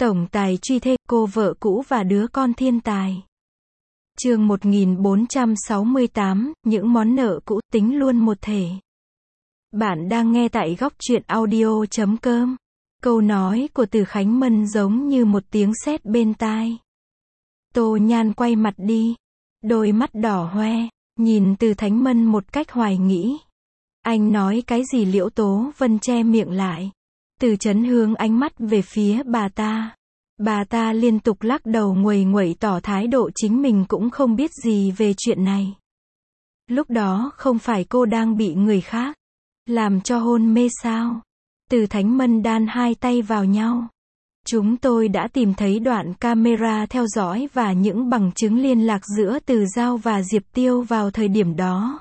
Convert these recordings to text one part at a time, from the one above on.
Tổng tài truy thê, cô vợ cũ và đứa con thiên tài. Chương 1468, những món nợ cũ tính luôn một thể. Bạn đang nghe tại góc truyện audio.com. Câu nói của Từ Khánh Mân giống như một tiếng sét bên tai. Tô Nhan quay mặt đi, đôi mắt đỏ hoe, nhìn Từ Khánh Mân một cách hoài nghĩ. Anh nói cái gì? Liễu Tố Vân che miệng lại. Từ Chấn hướng ánh mắt về phía bà ta. Bà ta liên tục lắc đầu nguầy nguậy tỏ thái độ chính mình cũng không biết gì về chuyện này. Lúc đó không phải cô đang bị người khác làm cho hôn mê sao? Từ Khánh Mân đan hai tay vào nhau. Chúng tôi đã tìm thấy đoạn camera theo dõi và những bằng chứng liên lạc giữa Từ Giao và Diệp Tiêu vào thời điểm đó.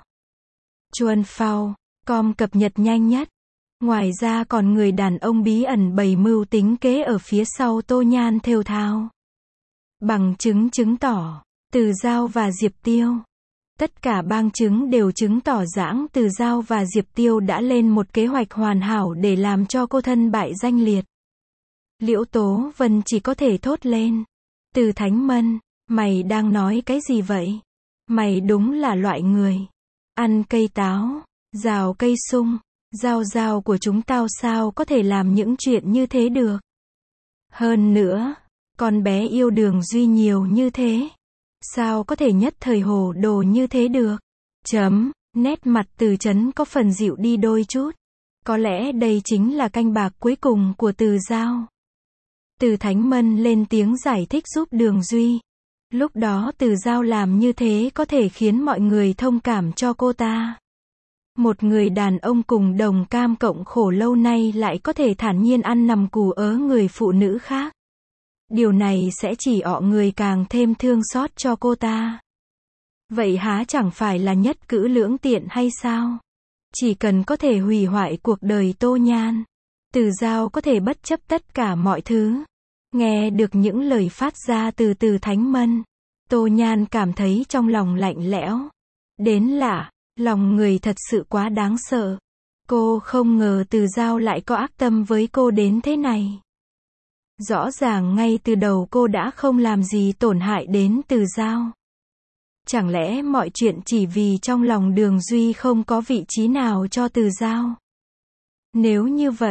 Chuanphao.com cập nhật nhanh nhất. Ngoài ra còn người đàn ông bí ẩn bày mưu tính kế ở phía sau Tô Nhan thều thào. Bằng chứng chứng tỏ, Từ Giao và Diệp Tiêu. Tất cả bằng chứng đều chứng tỏ rằng Từ Giao và Diệp Tiêu đã lên một kế hoạch hoàn hảo để làm cho cô thân bại danh liệt. Liễu Tố Vân chỉ có thể thốt lên. Từ Khánh Mân, mày đang nói cái gì vậy? Mày đúng là loại người ăn cây táo, rào cây sung. Giao của chúng tao sao có thể làm những chuyện như thế được? Hơn nữa, con bé yêu Đường Duy nhiều như thế. Sao có thể nhất thời hồ đồ như thế được? Nét mặt Từ Chấn có phần dịu đi đôi chút. Có lẽ đây chính là canh bạc cuối cùng của Từ Giao. Từ Khánh Mân lên tiếng giải thích giúp Đường Duy. Lúc đó Từ Giao làm như thế có thể khiến mọi người thông cảm cho cô ta. Một người đàn ông cùng đồng cam cộng khổ lâu nay lại có thể thản nhiên ăn nằm cù ớ người phụ nữ khác. Điều này sẽ chỉ ọ người càng thêm thương xót cho cô ta. Vậy há chẳng phải là nhất cử lưỡng tiện hay sao? Chỉ cần có thể hủy hoại cuộc đời Tô Nhan, Từ Giao có thể bất chấp tất cả mọi thứ. Nghe được những lời phát ra từ Từ Khánh Mân, Tô Nhan cảm thấy trong lòng lạnh lẽo. Đến lạ. Lòng người thật sự quá đáng sợ. Cô không ngờ Từ Giao lại có ác tâm với cô đến thế này. Rõ ràng ngay từ đầu cô đã không làm gì tổn hại đến Từ Giao. Chẳng lẽ mọi chuyện chỉ vì trong lòng Đường Duy không có vị trí nào cho Từ Giao? Nếu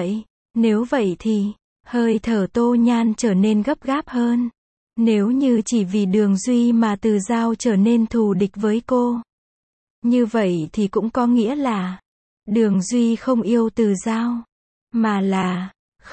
vậy thì, hơi thở Tô Nhan trở nên gấp gáp hơn. Nếu như chỉ vì Đường Duy mà Từ Giao trở nên thù địch với cô. Như vậy thì cũng có nghĩa là Đường Duy không yêu Từ Giao, mà là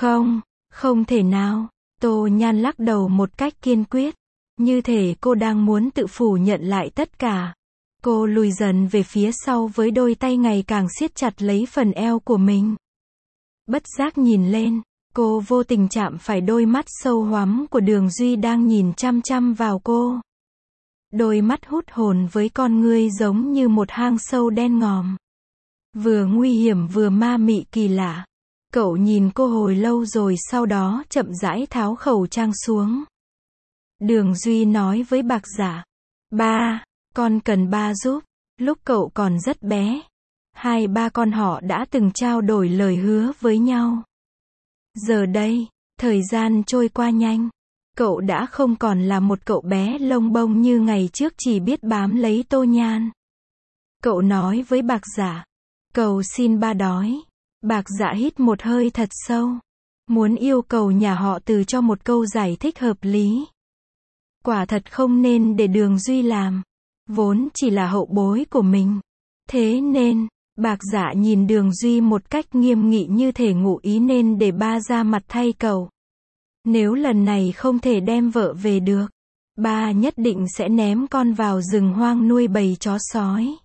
không thể nào. Tô Nhan lắc đầu một cách kiên quyết, như thể cô đang muốn tự phủ nhận lại tất cả. Cô lùi dần về phía sau với đôi tay ngày càng siết chặt lấy phần eo của mình. Bất giác nhìn lên, cô vô tình chạm phải đôi mắt sâu hoắm của Đường Duy đang nhìn chăm chăm vào cô. Đôi mắt hút hồn với con ngươi giống như một hang sâu đen ngòm. Vừa nguy hiểm vừa ma mị kỳ lạ. Cậu nhìn cô hồi lâu rồi sau đó chậm rãi tháo khẩu trang xuống. Đường Duy nói với Bạc Dạ. Ba, con cần ba giúp. Lúc cậu còn rất bé, hai ba con họ đã từng trao đổi lời hứa với nhau. Giờ đây, thời gian trôi qua nhanh. Cậu đã không còn là một cậu bé lông bông như ngày trước chỉ biết bám lấy Tô Nhan. Cậu nói với Bạc Dạ. Cầu xin ba đói. Bạc Dạ hít một hơi thật sâu. Muốn yêu cầu nhà họ Từ cho một câu giải thích hợp lý. Quả thật không nên để Đường Duy làm. Vốn chỉ là hậu bối của mình. Thế nên, Bạc Dạ nhìn Đường Duy một cách nghiêm nghị như thể ngụ ý nên để ba ra mặt thay cậu. Nếu lần này không thể đem vợ về được, ba nhất định sẽ ném con vào rừng hoang nuôi bầy chó sói.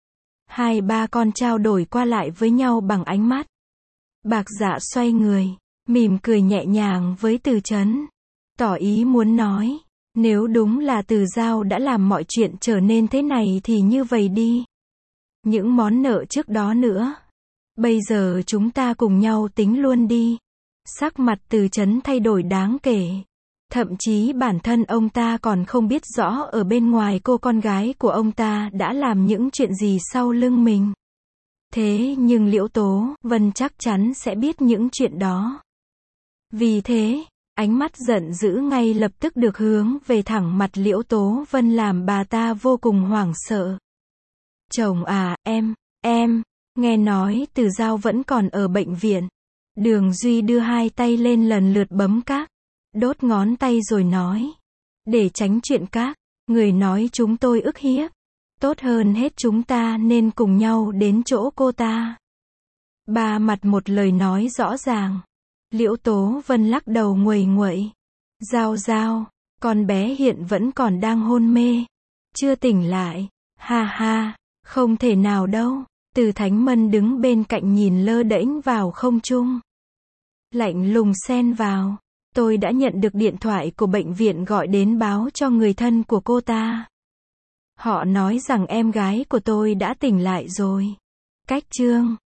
Hai ba con trao đổi qua lại với nhau bằng ánh mắt. Bạc Dạ xoay người, mỉm cười nhẹ nhàng với Từ Chấn. Tỏ ý muốn nói, nếu đúng là Từ Giao đã làm mọi chuyện trở nên thế này thì như vậy đi. Những món nợ trước đó nữa. Bây giờ chúng ta cùng nhau tính luôn đi. Sắc mặt Từ Chấn thay đổi đáng kể. Thậm chí bản thân ông ta còn không biết rõ ở bên ngoài cô con gái của ông ta đã làm những chuyện gì sau lưng mình. Thế nhưng Liễu Tố Vân chắc chắn sẽ biết những chuyện đó. Vì thế, Ánh mắt giận dữ ngay lập tức được hướng về thẳng mặt Liễu Tố Vân làm bà ta vô cùng hoảng sợ. Chồng à, em, nghe nói Từ Giao vẫn còn ở bệnh viện. Đường Duy đưa hai tay lên lần lượt bấm các, đốt ngón tay rồi nói. Để tránh chuyện các, người nói chúng tôi ức hiếp. Tốt hơn hết chúng ta nên cùng nhau đến chỗ cô ta. Ba mặt một lời nói rõ ràng. Liễu Tố Vân lắc đầu nguầy nguậy. Giao, con bé hiện vẫn còn đang hôn mê. Chưa tỉnh lại. Ha ha, không thể nào đâu. Từ Thánh Mân đứng bên cạnh nhìn lơ đễnh vào không trung. Lạnh lùng xen vào. Tôi đã nhận được điện thoại của bệnh viện gọi đến báo cho người thân của cô ta. Họ nói rằng em gái của tôi đã tỉnh lại rồi. Cách chương